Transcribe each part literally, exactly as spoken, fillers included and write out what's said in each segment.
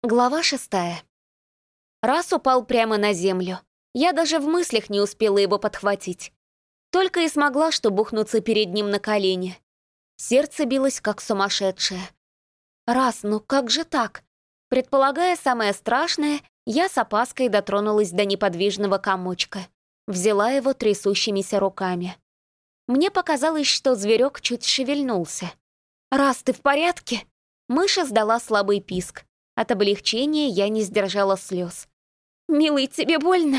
Глава шестая. Раз упал прямо на землю. Я даже в мыслях не успела его подхватить. Только и смогла, что бухнуться перед ним на колени. Сердце билось, как сумасшедшее. Раз, ну как же так? Предполагая самое страшное, я с опаской дотронулась до неподвижного комочка. Взяла его трясущимися руками. Мне показалось, что зверек чуть шевельнулся. «Раз, ты в порядке?» Мышь издала слабый писк. От облегчения я не сдержала слез. «Милый, тебе больно?»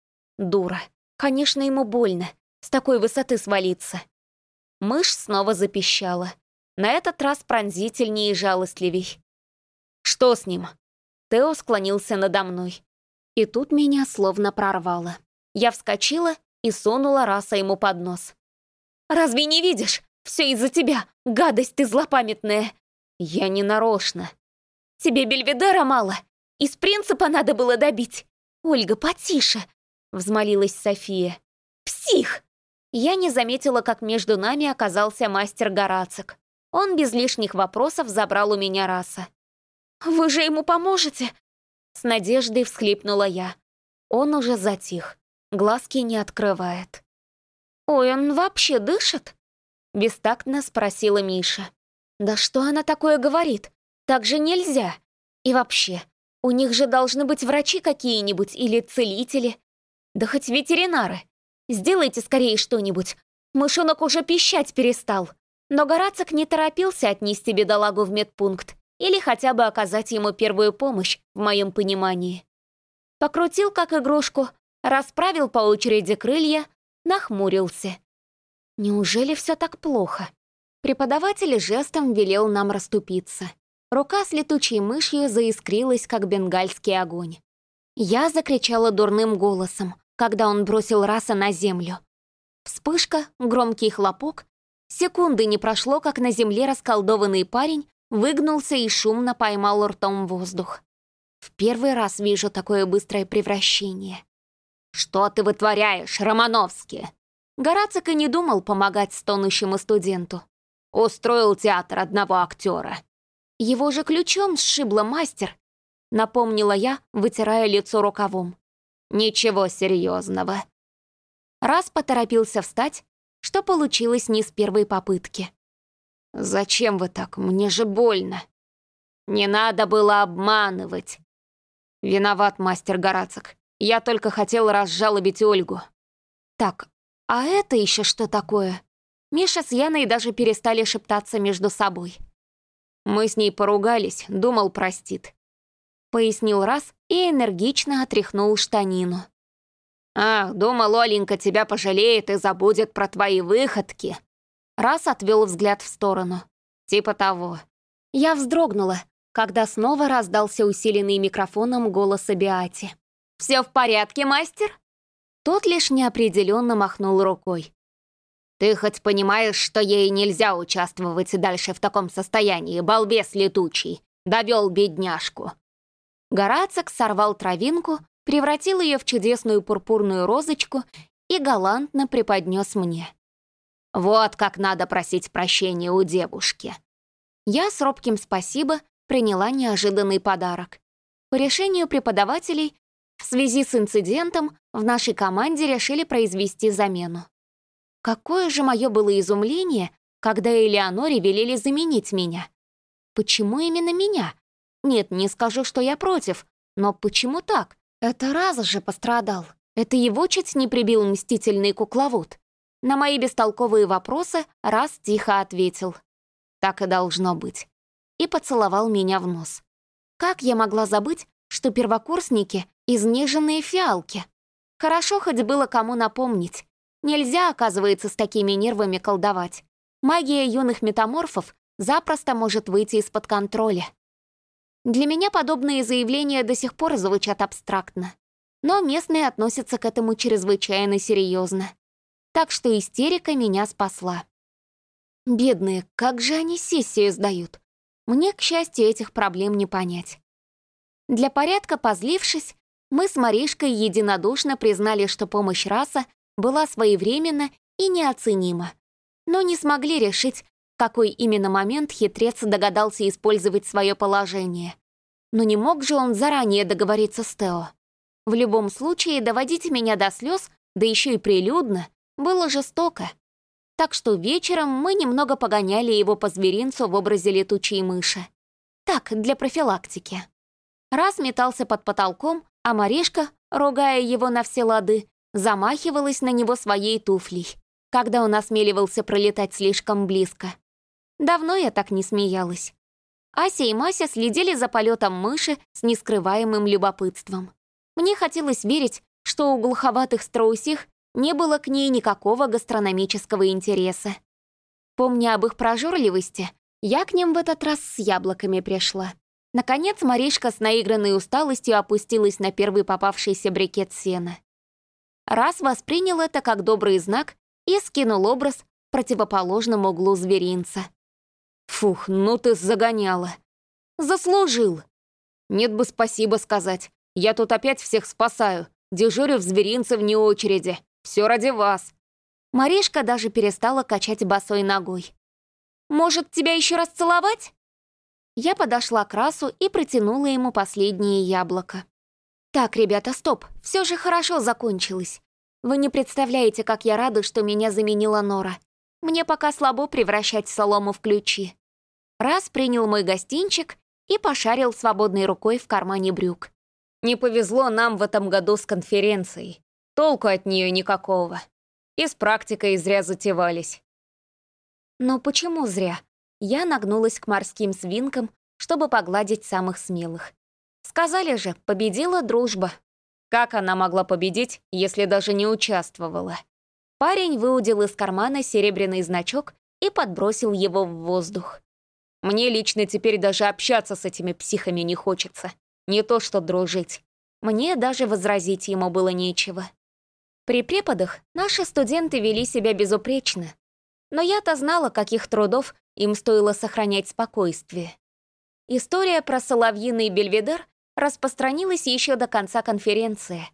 Дура. Конечно, ему больно. С такой высоты свалиться. Мышь снова запищала. На этот раз пронзительнее и жалостливей. «Что с ним?» Тео склонился надо мной. И тут меня словно прорвало. Я вскочила и сунула Раса ему под нос. «Разве не видишь? Все из-за тебя! Гадость ты злопамятная!» «Я не нарочно!» «Тебе Бельведера мало? Из принципа надо было добить!» «Ольга, потише!» — взмолилась София. «Псих!» Я не заметила, как между нами оказался мастер Горацик. Он без лишних вопросов забрал у меня Раса. «Вы же ему поможете?» С надеждой всхлипнула я. Он уже затих, глазки не открывает. «Ой, он вообще дышит?» Бестактно спросила Миша. «Да что она такое говорит? Так же нельзя. И вообще, у них же должны быть врачи какие-нибудь или целители. Да хоть ветеринары. Сделайте скорее что-нибудь. Мышонок уже пищать перестал». Но Горацик не торопился отнести бедолагу в медпункт или хотя бы оказать ему первую помощь, в моем понимании. Покрутил как игрушку, расправил по очереди крылья, нахмурился. Неужели все так плохо? Преподаватель жестом велел нам расступиться. Рука с летучей мышью заискрилась, как бенгальский огонь. Я закричала дурным голосом, когда он бросил Раса на землю. Вспышка, громкий хлопок. Секунды не прошло, как на земле расколдованный парень выгнулся и шумно поймал ртом воздух. В первый раз вижу такое быстрое превращение. «Что ты вытворяешь, Романовский?» Горацик и не думал помогать стонущему студенту. «Устроил театр одного актера». «Его же ключом сшибло, мастер», — напомнила я, вытирая лицо рукавом. «Ничего серьезного». Раз поторопился встать, что получилось не с первой попытки. «Зачем вы так? Мне же больно». «Не надо было обманывать». «Виноват, мастер Горацик. Я только хотел разжалобить Ольгу». «Так, а это еще что такое?» Миша с Яной даже перестали шептаться между собой. «Мы с ней поругались, думал, простит», — пояснил Раз и энергично отряхнул штанину. «Ах, думал, Оленька тебя пожалеет и забудет про твои выходки». Раз отвел взгляд в сторону. Типа того. Я вздрогнула, когда снова раздался усиленный микрофоном голос Абиати. «Все в порядке, мастер?» Тот лишь неопределенно махнул рукой. «Ты хоть понимаешь, что ей нельзя участвовать дальше в таком состоянии, балбес летучий? Довел бедняжку». Горацик сорвал травинку, превратил ее в чудесную пурпурную розочку и галантно преподнес мне. «Вот как надо просить прощения у девушки». Я с робким спасибо приняла неожиданный подарок. По решению преподавателей, в связи с инцидентом в нашей команде решили произвести замену. Какое же мое было изумление, когда Элеоноре велели заменить меня. Почему именно меня? Нет, не скажу, что я против, но почему так? Это Раз же пострадал. Это его чуть не прибил мстительный кукловод. На мои бестолковые вопросы Раз тихо ответил. Так и должно быть. И поцеловал меня в нос. Как я могла забыть, что первокурсники — изнеженные фиалки? Хорошо хоть было кому напомнить. Нельзя, оказывается, с такими нервами колдовать. Магия юных метаморфов запросто может выйти из-под контроля. Для меня подобные заявления до сих пор звучат абстрактно. Но местные относятся к этому чрезвычайно серьезно. Так что истерика меня спасла. Бедные, как же они сессию сдают? Мне, к счастью, этих проблем не понять. Для порядка позлившись, мы с Маришкой единодушно признали, что помощь Раса была своевременна и неоценима, но не смогли решить, в какой именно момент хитрец догадался использовать свое положение. Но не мог же он заранее договориться с Тео. В любом случае, доводить меня до слез, да еще и прилюдно, было жестоко. Так что вечером мы немного погоняли его по зверинцу в образе летучей мыши. Так, для профилактики. Раз метался под потолком, а Маришка, ругая его на все лады, замахивалась на него своей туфлей, когда он осмеливался пролетать слишком близко. Давно я так не смеялась. Ася и Мася следили за полетом мыши с нескрываемым любопытством. Мне хотелось верить, что у глуховатых страусих не было к ней никакого гастрономического интереса. Помня об их прожорливости, я к ним в этот раз с яблоками пришла. Наконец Маришка с наигранной усталостью опустилась на первый попавшийся брикет сена. Раз воспринял это как добрый знак и скинул образ в противоположном углу зверинца. «Фух, ну ты загоняла!» «Заслужил!» «Нет бы спасибо сказать. Я тут опять всех спасаю. Дежурю в зверинце вне очереди. Все ради вас». Маришка даже перестала качать босой ногой. «Может, тебя еще раз целовать?» Я подошла к Расу и протянула ему последнее яблоко. «Так, ребята, стоп, все же хорошо закончилось. Вы не представляете, как я рада, что меня заменила Нора. Мне пока слабо превращать солому в ключи». Раз принял мой гостинчик и пошарил свободной рукой в кармане брюк. «Не повезло нам в этом году с конференцией. Толку от нее никакого. И с практикой зря затевались». «Но почему зря?» Я нагнулась к морским свинкам, чтобы погладить самых смелых. Сказали же, победила дружба. Как она могла победить, если даже не участвовала? Парень выудил из кармана серебряный значок и подбросил его в воздух. Мне лично теперь даже общаться с этими психами не хочется. Не то что дружить. Мне даже возразить ему было нечего. При преподах наши студенты вели себя безупречно. Но я-то знала, каких трудов им стоило сохранять спокойствие. История про соловьиный бельведер распространилась еще до конца конференции.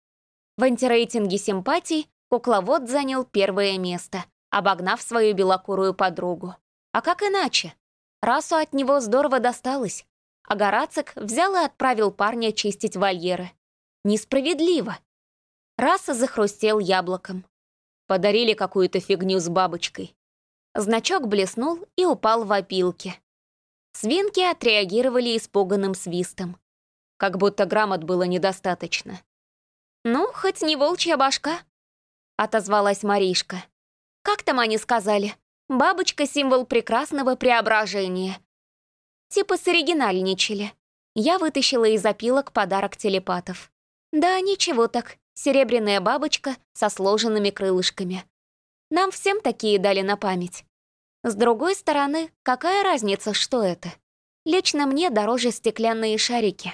В антирейтинге симпатий кукловод занял первое место, обогнав свою белокурую подругу. А как иначе? Расу от него здорово досталось, а Горацик взял и отправил парня чистить вольеры. Несправедливо. Раса захрустел яблоком. Подарили какую-то фигню с бабочкой. Значок блеснул и упал в опилки. Свинки отреагировали испуганным свистом. Как будто грамот было недостаточно. «Ну, хоть не волчья башка», — отозвалась Маришка. «Как там они сказали? Бабочка — символ прекрасного преображения». Типа соригинальничали. Я вытащила из опилок подарок телепатов. Да, ничего так, серебряная бабочка со сложенными крылышками. Нам всем такие дали на память. С другой стороны, какая разница, что это? Лично мне дороже стеклянные шарики.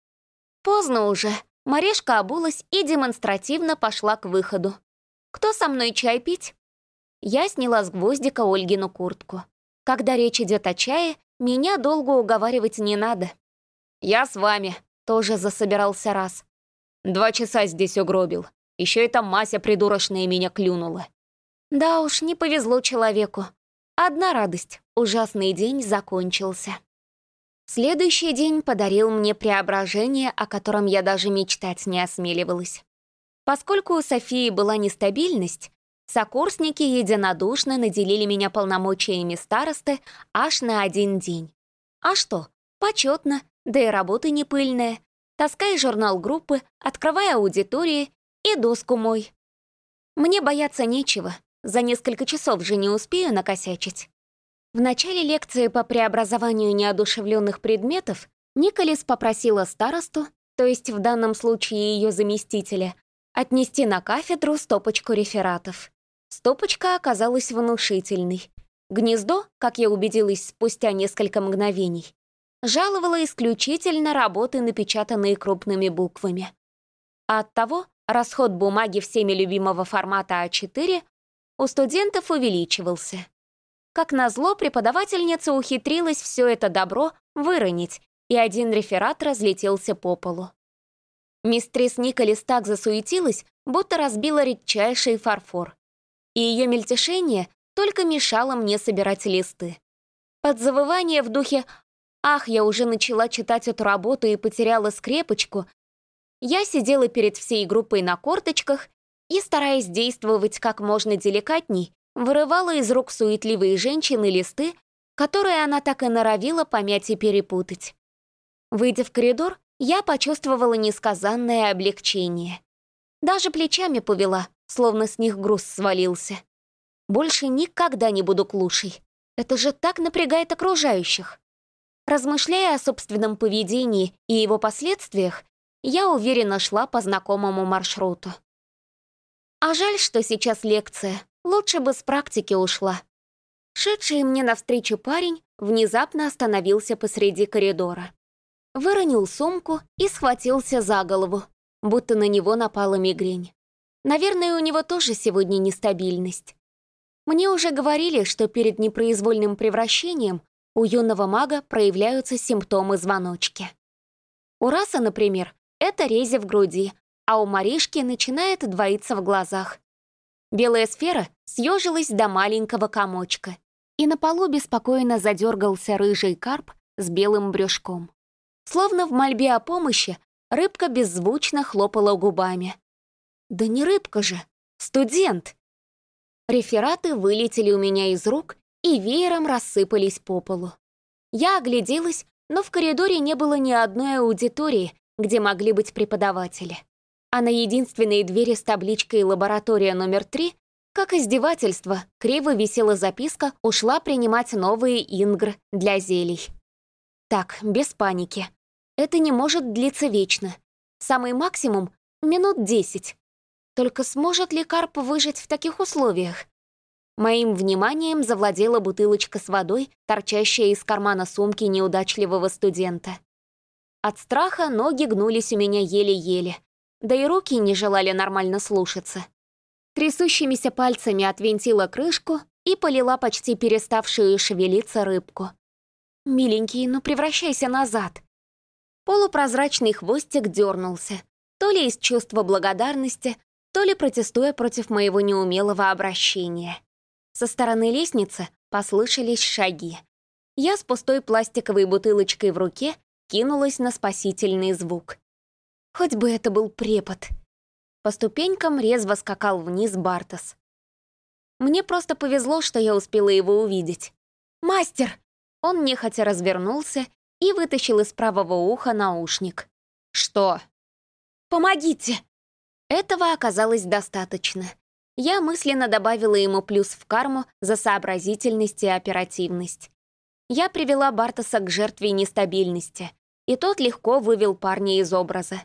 Поздно уже. Маришка обулась и демонстративно пошла к выходу. «Кто со мной чай пить?» Я сняла с гвоздика Ольгину куртку. Когда речь идет о чае, меня долго уговаривать не надо. «Я с вами», — тоже засобирался Раз. «Два часа здесь угробил. Еще эта Мася придурочная меня клюнула». Да уж, не повезло человеку. Одна радость — ужасный день закончился. Следующий день подарил мне преображение, о котором я даже мечтать не осмеливалась. Поскольку у Софии была нестабильность, сокурсники единодушно наделили меня полномочиями старосты аж на один день. А что, почетно, да и работа не пыльная. Таскай журнал группы, открывай аудитории и доску мой. Мне бояться нечего, за несколько часов же не успею накосячить. В начале лекции по преобразованию неодушевленных предметов Николес попросила старосту, то есть в данном случае ее заместителя, отнести на кафедру стопочку рефератов. Стопочка оказалась внушительной. Гнездо, как я убедилась спустя несколько мгновений, жаловало исключительно работы, напечатанные крупными буквами. А оттого расход бумаги всеми любимого формата а четыре у студентов увеличивался. Как назло, преподавательница ухитрилась все это добро выронить, и один реферат разлетелся по полу. Мистрис Николес так засуетилась, будто разбила редчайший фарфор. И ее мельтешение только мешало мне собирать листы. Под завывание в духе Ах, я уже начала читать эту работу и потеряла скрепочку. Я сидела перед всей группой на корточках и, стараясь действовать как можно деликатней, вырывала из рук суетливой женщины листы, которые она так и норовила помять и перепутать. Выйдя в коридор, я почувствовала несказанное облегчение. Даже плечами повела, словно с них груз свалился. Больше никогда не буду клушей. Это же так напрягает окружающих. Размышляя о собственном поведении и его последствиях, я уверенно шла по знакомому маршруту. А жаль, что сейчас лекция. Лучше бы с практики ушла. Шедший мне навстречу парень внезапно остановился посреди коридора. Выронил сумку и схватился за голову, будто на него напала мигрень. Наверное, у него тоже сегодня нестабильность. Мне уже говорили, что перед непроизвольным превращением у юного мага проявляются симптомы-звоночки. У Раса, например, это рези в груди, а у Маришки начинает двоиться в глазах. Белая сфера съежилась до маленького комочка, и на полу беспокойно задергался рыжий карп с белым брюшком. Словно в мольбе о помощи, рыбка беззвучно хлопала губами. Да не рыбка же, студент! Рефераты вылетели у меня из рук и веером рассыпались по полу. Я огляделась, но в коридоре не было ни одной аудитории, где могли быть преподаватели. А на единственной двери с табличкой «Лаборатория номер три», как издевательство, криво висела записка «Ушла принимать новые ингр для зелий». Так, без паники. Это не может длиться вечно. Самый максимум — минут десять. Только сможет ли карп выжить в таких условиях? Моим вниманием завладела бутылочка с водой, торчащая из кармана сумки неудачливого студента. От страха ноги гнулись у меня еле-еле, да и руки не желали нормально слушаться. Трясущимися пальцами отвинтила крышку и полила почти переставшую шевелиться рыбку. «Миленький, ну превращайся назад!» Полупрозрачный хвостик дернулся, то ли из чувства благодарности, то ли протестуя против моего неумелого обращения. Со стороны лестницы послышались шаги. Я с пустой пластиковой бутылочкой в руке кинулась на спасительный звук. Хоть бы это был препод. По ступенькам резво скакал вниз Бартос. Мне просто повезло, что я успела его увидеть. «Мастер!» Он нехотя развернулся и вытащил из правого уха наушник. «Что?» «Помогите!» Этого оказалось достаточно. Я мысленно добавила ему плюс в карму за сообразительность и оперативность. Я привела Бартоса к жертве нестабильности, и тот легко вывел парня из образа.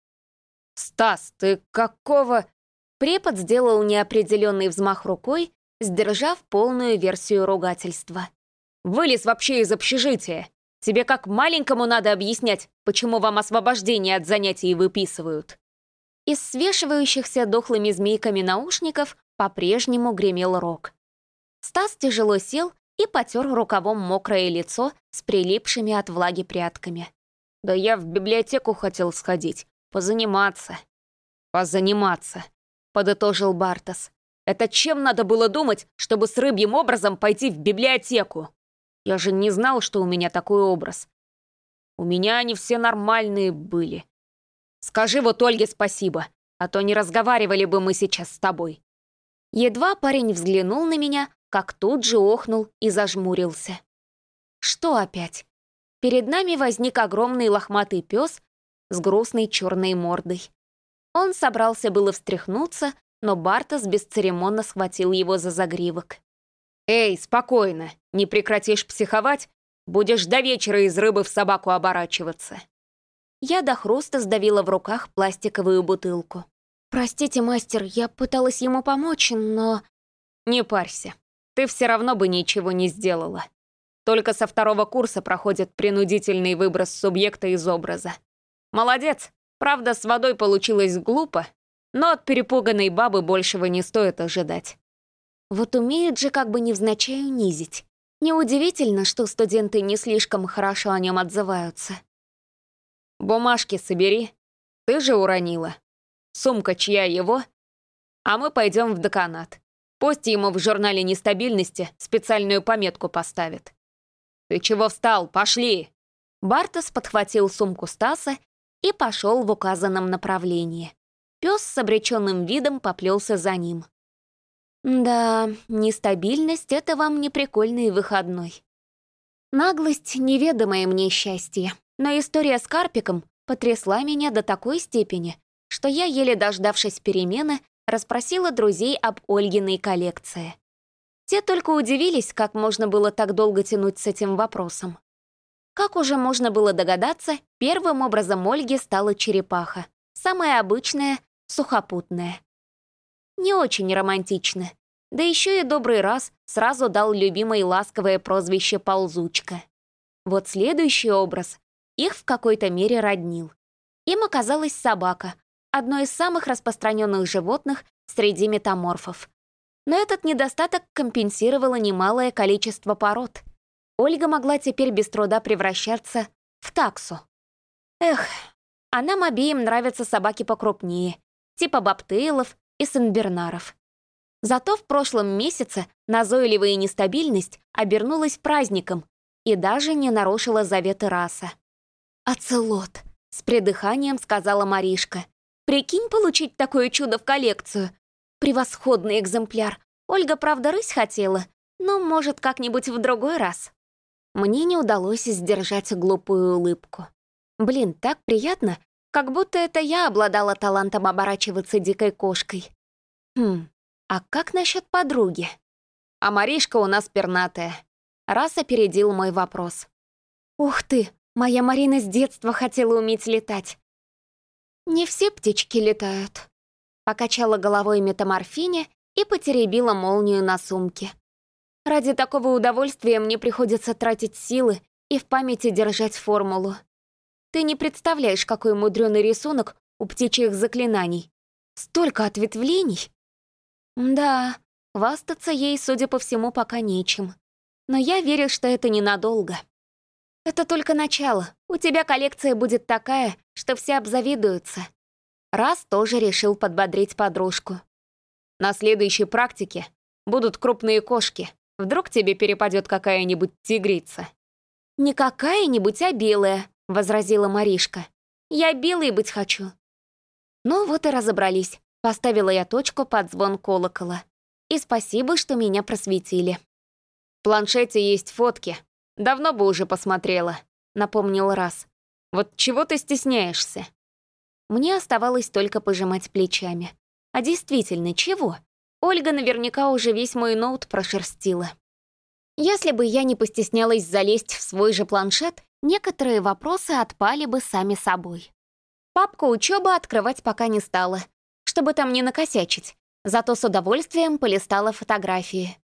«Стас, ты какого...» Препод сделал неопределенный взмах рукой, сдержав полную версию ругательства. «Вылез вообще из общежития! Тебе как маленькому надо объяснять, почему вам освобождение от занятий выписывают!» Из свешивающихся дохлыми змейками наушников по-прежнему гремел рок. Стас тяжело сел и потер рукавом мокрое лицо с прилипшими от влаги прядками. «Да я в библиотеку хотел сходить, позаниматься». «Позаниматься», — подытожил Бартос. «Это чем надо было думать, чтобы с рыбьим образом пойти в библиотеку? Я же не знал, что у меня такой образ. У меня они все нормальные были. Скажи вот Ольге спасибо, а то не разговаривали бы мы сейчас с тобой». Едва парень взглянул на меня, как тут же охнул и зажмурился. Что опять? Перед нами возник огромный лохматый пес с грустной черной мордой. Он собрался было встряхнуться, но Бартос бесцеремонно схватил его за загривок. «Эй, спокойно, не прекратишь психовать, будешь до вечера из рыбы в собаку оборачиваться». Я до хруста сдавила в руках пластиковую бутылку. «Простите, мастер, я пыталась ему помочь, но...» «Не парься, ты все равно бы ничего не сделала. Только со второго курса проходит принудительный выброс субъекта из образа. Молодец, правда, с водой получилось глупо, но от перепуганной бабы большего не стоит ожидать». Вот умеют же как бы невзначай унизить. Неудивительно, что студенты не слишком хорошо о нем отзываются. «Бумажки собери. Ты же уронила. Сумка чья его? А мы пойдем в деканат. Пусть ему в журнале нестабильности специальную пометку поставят». «Ты чего встал? Пошли!» Бартос подхватил сумку Стаса и пошел в указанном направлении. Пес с обреченным видом поплелся за ним. Да, нестабильность — это вам не прикольный выходной. Наглость — неведомое мне счастье, но история с Карпиком потрясла меня до такой степени, что я, еле дождавшись перемены, расспросила друзей об Ольгиной коллекции. Те только удивились, как можно было так долго тянуть с этим вопросом. Как уже можно было догадаться, первым образом Ольги стала черепаха, самая обычная, сухопутная. Не очень романтично, да еще и добрый раз сразу дал любимой ласковое прозвище «Ползучка». Вот следующий образ их в какой-то мере роднил. Им оказалась собака, одно из самых распространенных животных среди метаморфов. Но этот недостаток компенсировало немалое количество пород. Ольга могла теперь без труда превращаться в таксу. Эх, а нам обеим нравятся собаки покрупнее, типа бобтейлов и сенбернаров. Зато в прошлом месяце назойливая нестабильность обернулась праздником и даже не нарушила заветы раса. «Оцелот», — с придыханием сказала Маришка. «Прикинь, получить такое чудо в коллекцию. Превосходный экземпляр. Ольга, правда, рысь хотела, но, может, как-нибудь в другой раз». Мне не удалось сдержать глупую улыбку. Блин, так приятно, как будто это я обладала талантом оборачиваться дикой кошкой. Хм, а как насчет подруги? А Маришка у нас пернатая. Раз опередил мой вопрос. Ух ты, моя Марина с детства хотела уметь летать. Не все птички летают. Покачала головой метаморфиня и потеребила молнию на сумке. Ради такого удовольствия мне приходится тратить силы и в памяти держать формулу. Ты не представляешь, какой мудрёный рисунок у птичьих заклинаний. Столько ответвлений. Да, хвастаться ей, судя по всему, пока нечем. Но я верю, что это ненадолго. Это только начало. У тебя коллекция будет такая, что все обзавидуются. Раз тоже решил подбодрить подружку. На следующей практике будут крупные кошки. Вдруг тебе перепадет какая-нибудь тигрица. «Не какая-нибудь, а белая», — возразила Маришка. «Я белой быть хочу». Ну вот и разобрались. Поставила я точку под звон колокола. И спасибо, что меня просветили. «В планшете есть фотки. Давно бы уже посмотрела», — напомнил Раз. «Вот чего ты стесняешься?» Мне оставалось только пожимать плечами. А действительно, чего? Ольга наверняка уже весь мой ноут прошерстила. Если бы я не постеснялась залезть в свой же планшет, некоторые вопросы отпали бы сами собой. Папку учёба открывать пока не стала, чтобы там не накосячить, зато с удовольствием полистала фотографии.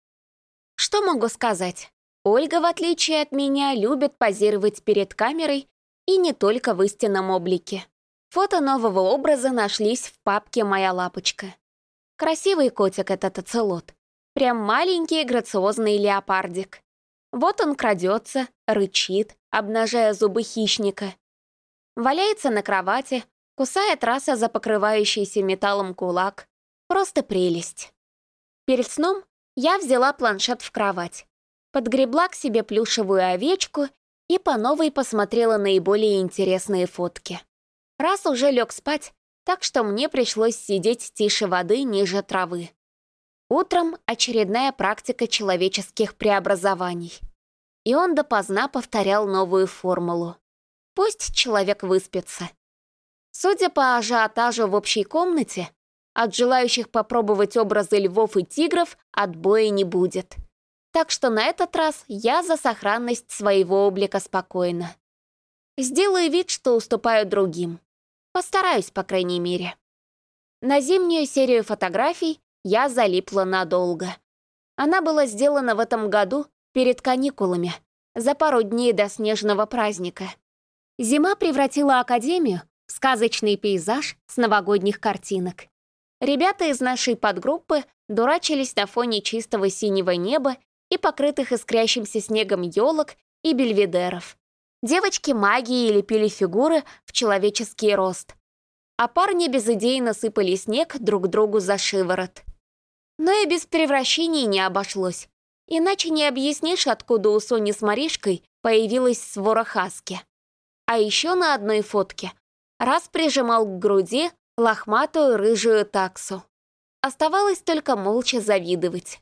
Что могу сказать? Ольга, в отличие от меня, любит позировать перед камерой и не только в истинном облике. Фото нового образа нашлись в папке «Моя лапочка». Красивый котик этот оцелот. Прям маленький грациозный леопардик. Вот он крадется, рычит, обнажая зубы хищника. Валяется на кровати, кусает Раса за покрывающийся металлом кулак. Просто прелесть. Перед сном я взяла планшет в кровать, подгребла к себе плюшевую овечку и по новой посмотрела наиболее интересные фотки. Раз уже лег спать, так что мне пришлось сидеть тише воды ниже травы. Утром очередная практика человеческих преобразований. И он допоздна повторял новую формулу. Пусть человек выспится. Судя по ажиотажу в общей комнате, от желающих попробовать образы львов и тигров отбоя не будет. Так что на этот раз я за сохранность своего облика спокойна. Сделаю вид, что уступаю другим. Постараюсь, по крайней мере. На зимнюю серию фотографий я залипла надолго. Она была сделана в этом году перед каникулами, за пару дней до снежного праздника. Зима превратила академию в сказочный пейзаж с новогодних картинок. Ребята из нашей подгруппы дурачились на фоне чистого синего неба и покрытых искрящимся снегом елок и бельведеров. Девочки магией лепили фигуры в человеческий рост, а парни без идей насыпали снег друг другу за шиворот. Но и без превращений не обошлось. Иначе не объяснишь, откуда у Сони с Маришкой появилась свора хаски. А еще на одной фотке Раз прижимал к груди лохматую рыжую таксу. Оставалось только молча завидовать.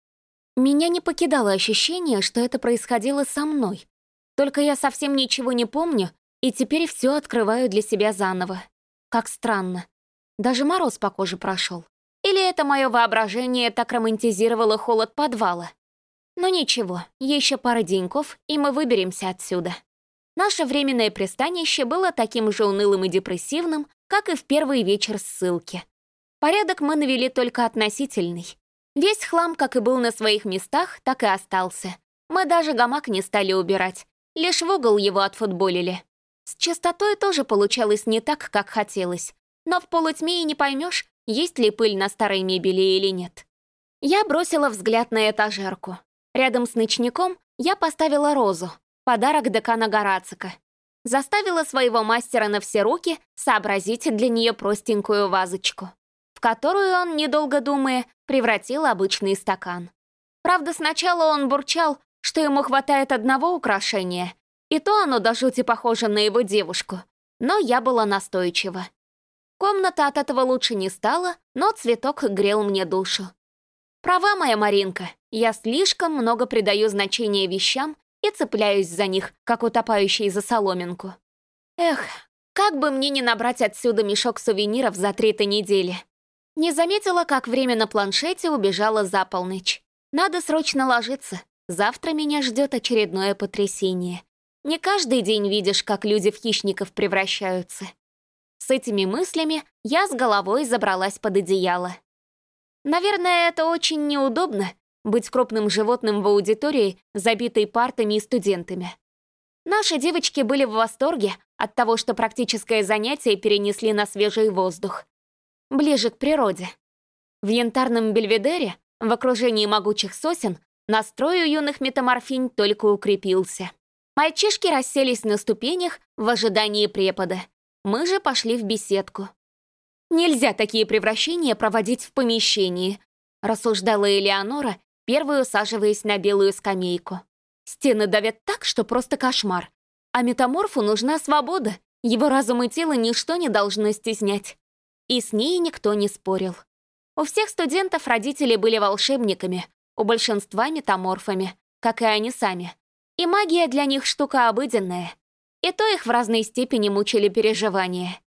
Меня не покидало ощущение, что это происходило со мной. Только я совсем ничего не помню, и теперь все открываю для себя заново. Как странно. Даже мороз по коже прошел. Или это мое воображение так романтизировало холод подвала? Но ничего, еще пара деньков, и мы выберемся отсюда. Наше временное пристанище было таким же унылым и депрессивным, как и в первый вечер ссылки. Порядок мы навели только относительный. Весь хлам, как и был на своих местах, так и остался. Мы даже гамак не стали убирать, лишь в угол его отфутболили. С чистотой тоже получалось не так, как хотелось, но в полутьме и не поймешь, есть ли пыль на старой мебели или нет. Я бросила взгляд на этажерку. Рядом с ночником я поставила розу, подарок декана Горацика. Заставила своего мастера на все руки сообразить для нее простенькую вазочку, в которую он, недолго думая, превратил обычный стакан. Правда, сначала он бурчал, что ему хватает одного украшения, и то оно до жути похоже на его девушку, но я была настойчива. Комната от этого лучше не стала, но цветок грел мне душу. Права моя Маринка, я слишком много придаю значения вещам и цепляюсь за них, как утопающий за соломинку. Эх, как бы мне не набрать отсюда мешок сувениров за три-то недели. Не заметила, как время на планшете убежало за полночь. Надо срочно ложиться, завтра меня ждет очередное потрясение. Не каждый день видишь, как люди в хищников превращаются. С этими мыслями я с головой забралась под одеяло. Наверное, это очень неудобно — быть крупным животным в аудитории, забитой партами и студентами. Наши девочки были в восторге от того, что практическое занятие перенесли на свежий воздух. Ближе к природе. В янтарном бельведере, в окружении могучих сосен, настрой у юных метаморфинь только укрепился. Мальчишки расселись на ступенях в ожидании препода. Мы же пошли в беседку. «Нельзя такие превращения проводить в помещении», рассуждала Элеонора, первой усаживаясь на белую скамейку. «Стены давят так, что просто кошмар. А метаморфу нужна свобода, его разум и тело ничто не должно стеснять». И с ней никто не спорил. У всех студентов родители были волшебниками, у большинства метаморфами, как и они сами. И магия для них штука обыденная. И то их в разной степени мучили переживания.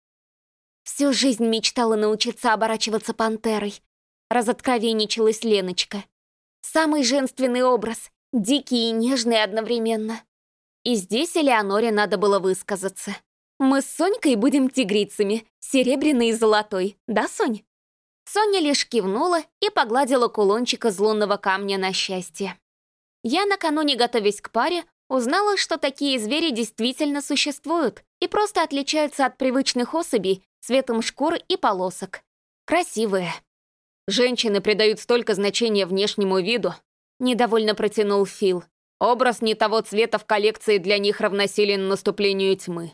Всю жизнь мечтала научиться оборачиваться пантерой. Разоткровенничалась Леночка. Самый женственный образ, дикий и нежный одновременно. И здесь Элеоноре надо было высказаться. «Мы с Сонькой будем тигрицами, серебряной и золотой, да, Сонь?» Соня лишь кивнула и погладила кулончик из лунного камня на счастье. Я, накануне готовясь к паре, узнала, что такие звери действительно существуют и просто отличаются от привычных особей цветом шкур и полосок. Красивые. «Женщины придают столько значения внешнему виду», — недовольно протянул Фил. «Образ не того цвета в коллекции для них равносилен наступлению тьмы».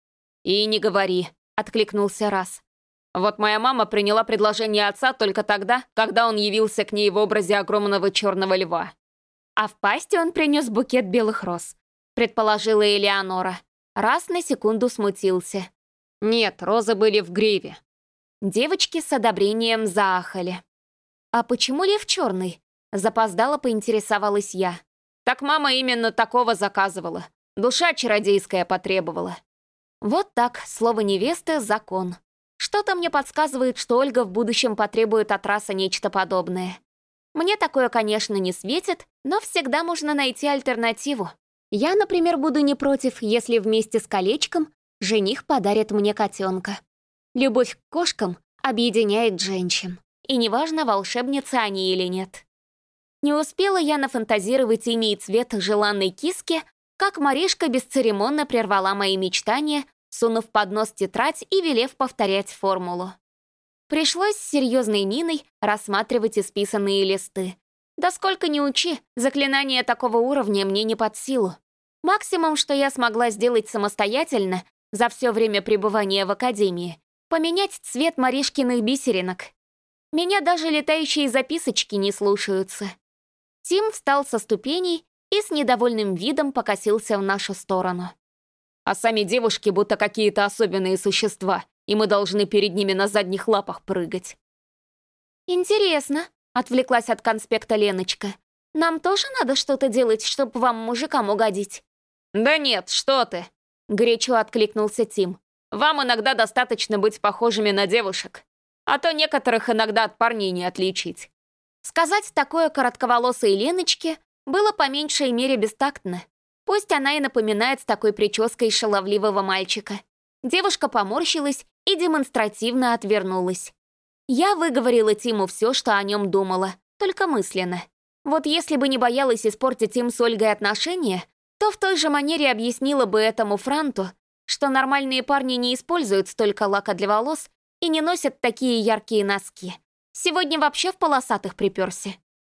«И не говори», — откликнулся Раз. «Вот моя мама приняла предложение отца только тогда, когда он явился к ней в образе огромного черного льва». «А в пасти он принес букет белых роз», — предположила Элеонора. Раз на секунду смутился. «Нет, розы были в гриве». Девочки с одобрением заахали. «А почему лев черный?» — запоздало поинтересовалась я. «Так мама именно такого заказывала. Душа чародейская потребовала». Вот так, слово невесты — закон. Что-то мне подсказывает, что Ольга в будущем потребует от Раса нечто подобное. Мне такое, конечно, не светит, но всегда можно найти альтернативу. Я, например, буду не против, если вместе с колечком жених подарит мне котенка. Любовь к кошкам объединяет женщин. И неважно, волшебницы они или нет. Не успела я нафантазировать имя и цвет желанной киски, как Маришка бесцеремонно прервала мои мечтания, сунув под нос тетрадь и велев повторять формулу. Пришлось с серьезной миной рассматривать исписанные листы. Да сколько ни учи, заклинания такого уровня мне не под силу. Максимум, что я смогла сделать самостоятельно за все время пребывания в академии, поменять цвет Маришкиных бисеринок. Меня даже летающие записочки не слушаются. Тим встал со ступеней и с недовольным видом покосился в нашу сторону. А сами девушки будто какие-то особенные существа, и мы должны перед ними на задних лапах прыгать. «Интересно», — отвлеклась от конспекта Леночка. «Нам тоже надо что-то делать, чтобы вам, мужикам, угодить?» «Да нет, что ты!» — горячо откликнулся Тим. «Вам иногда достаточно быть похожими на девушек, а то некоторых иногда от парней не отличить». Сказать такое коротковолосой Леночке было по меньшей мере бестактно. Пусть она и напоминает с такой прической шаловливого мальчика. Девушка поморщилась и демонстративно отвернулась. Я выговорила Тиму все, что о нем думала, только мысленно. Вот если бы не боялась испортить им с Ольгой отношения, то в той же манере объяснила бы этому Франту, что нормальные парни не используют столько лака для волос и не носят такие яркие носки. Сегодня вообще в полосатых приперся.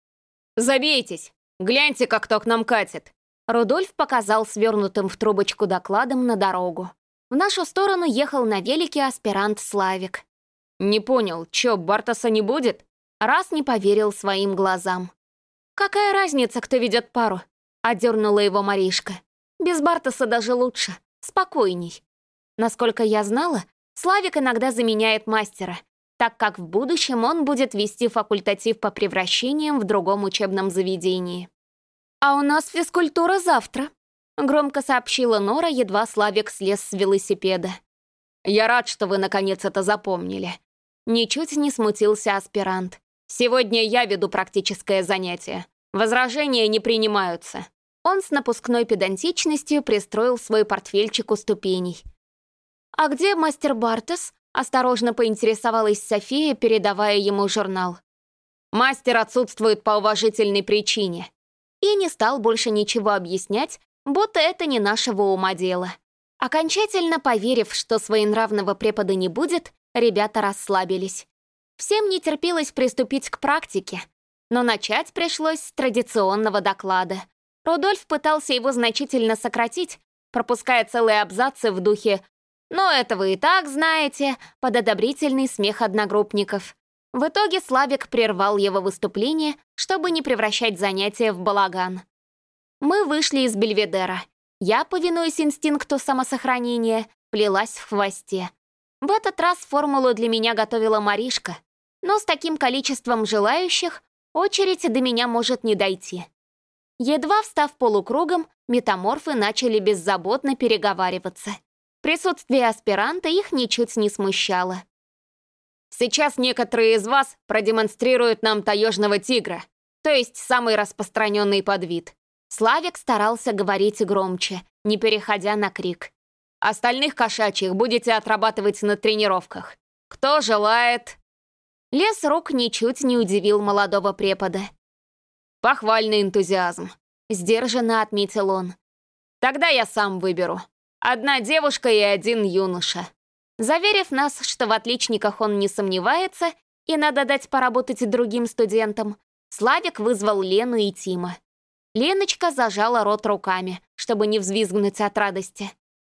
«Забейтесь! Гляньте, как кто к нам катит!» Рудольф показал свернутым в трубочку докладом на дорогу. В нашу сторону ехал на велике аспирант Славик. «Не понял, чё, Бартаса не будет?» Раз не поверил своим глазам. «Какая разница, кто ведет пару?» — одернула его Маришка. «Без Бартаса даже лучше, спокойней». Насколько я знала, Славик иногда заменяет мастера, так как в будущем он будет вести факультатив по превращениям в другом учебном заведении. «А у нас физкультура завтра», — громко сообщила Нора, едва Славик слез с велосипеда. «Я рад, что вы наконец это запомнили». Ничуть не смутился аспирант. «Сегодня я веду практическое занятие. Возражения не принимаются». Он с напускной педантичностью пристроил свой портфельчик у ступеней. «А где мастер Бартас?» — осторожно поинтересовалась София, передавая ему журнал. «Мастер отсутствует по уважительной причине». И не стал больше ничего объяснять, будто это не нашего ума дело. Окончательно поверив, что своенравного препода не будет, ребята расслабились. Всем не терпелось приступить к практике, но начать пришлось с традиционного доклада. Рудольф пытался его значительно сократить, пропуская целые абзацы в духе «Ну, это вы и так знаете», под одобрительный смех одногруппников. В итоге Славик прервал его выступление, чтобы не превращать занятие в балаган. Мы вышли из Бельведера. Я, повинуясь инстинкту самосохранения, плелась в хвосте. В этот раз формулу для меня готовила Маришка, но с таким количеством желающих очередь до меня может не дойти. Едва встав полукругом, метаморфы начали беззаботно переговариваться. Присутствие аспиранта их ничуть не смущало. «Сейчас некоторые из вас продемонстрируют нам таежного тигра, то есть самый распространенный подвид». Славик старался говорить громче, не переходя на крик. «Остальных кошачьих будете отрабатывать на тренировках. Кто желает...» Лес рук ничуть не удивил молодого препода. «Похвальный энтузиазм», — сдержанно отметил он. «Тогда я сам выберу. Одна девушка и один юноша». Заверив нас, что в отличниках он не сомневается и надо дать поработать другим студентам, Славик вызвал Лену и Тима. Леночка зажала рот руками, чтобы не взвизгнуть от радости.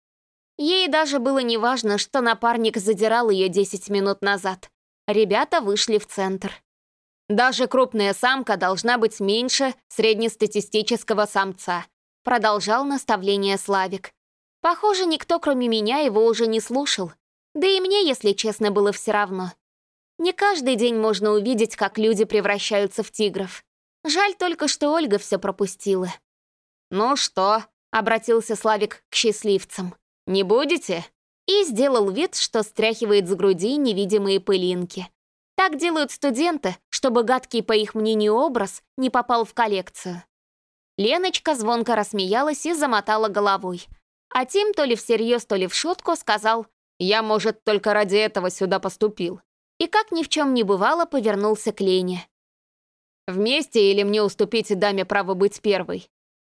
Ей даже было неважно, что напарник задирал ее десять минут назад. Ребята вышли в центр. «Даже крупная самка должна быть меньше среднестатистического самца», продолжал наставление Славик. Похоже, никто, кроме меня, его уже не слушал. Да и мне, если честно, было все равно. Не каждый день можно увидеть, как люди превращаются в тигров. Жаль только, что Ольга все пропустила. «Ну что?» — обратился Славик к счастливцам. «Не будете?» И сделал вид, что стряхивает с груди невидимые пылинки. Так делают студенты, чтобы гадкий, по их мнению, образ не попал в коллекцию. Леночка звонко рассмеялась и замотала головой. А Тим то ли всерьез, то ли в шутку сказал: «Я, может, только ради этого сюда поступил». И как ни в чем не бывало, повернулся к Лене. «Вместе или мне уступить даме право быть первой?»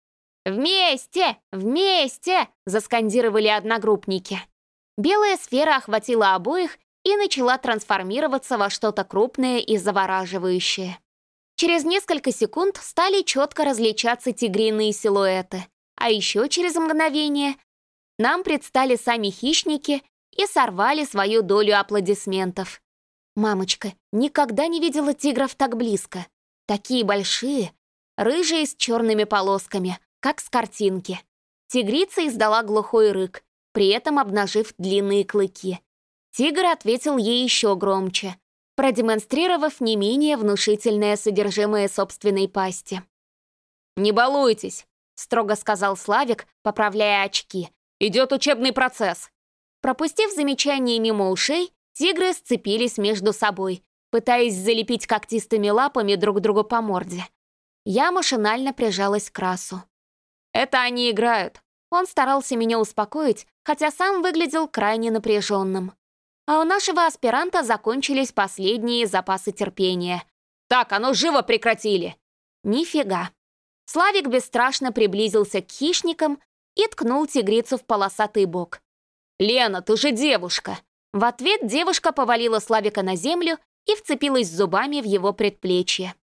«Вместе! Вместе!» — заскандировали одногруппники. Белая сфера охватила обоих и начала трансформироваться во что-то крупное и завораживающее. Через несколько секунд стали четко различаться тигриные силуэты, а еще через мгновение нам предстали сами хищники и сорвали свою долю аплодисментов. Мамочка, никогда не видела тигров так близко. Такие большие, рыжие с черными полосками, как с картинки. Тигрица издала глухой рык, при этом обнажив длинные клыки. Тигр ответил ей еще громче, продемонстрировав не менее внушительное содержимое собственной пасти. «Не балуйтесь», — строго сказал Славик, поправляя очки. «Идет учебный процесс». Пропустив замечание мимо ушей, тигры сцепились между собой, пытаясь залепить когтистыми лапами друг другу по морде. Я машинально прижалась к Расу. «Это они играют». Он старался меня успокоить, хотя сам выглядел крайне напряженным. А у нашего аспиранта закончились последние запасы терпения. «Так, а ну живо прекратили!» Нифига. Славик бесстрашно приблизился к хищникам и ткнул тигрицу в полосатый бок. «Лена, ты же девушка!» В ответ девушка повалила Славика на землю и вцепилась зубами в его предплечье.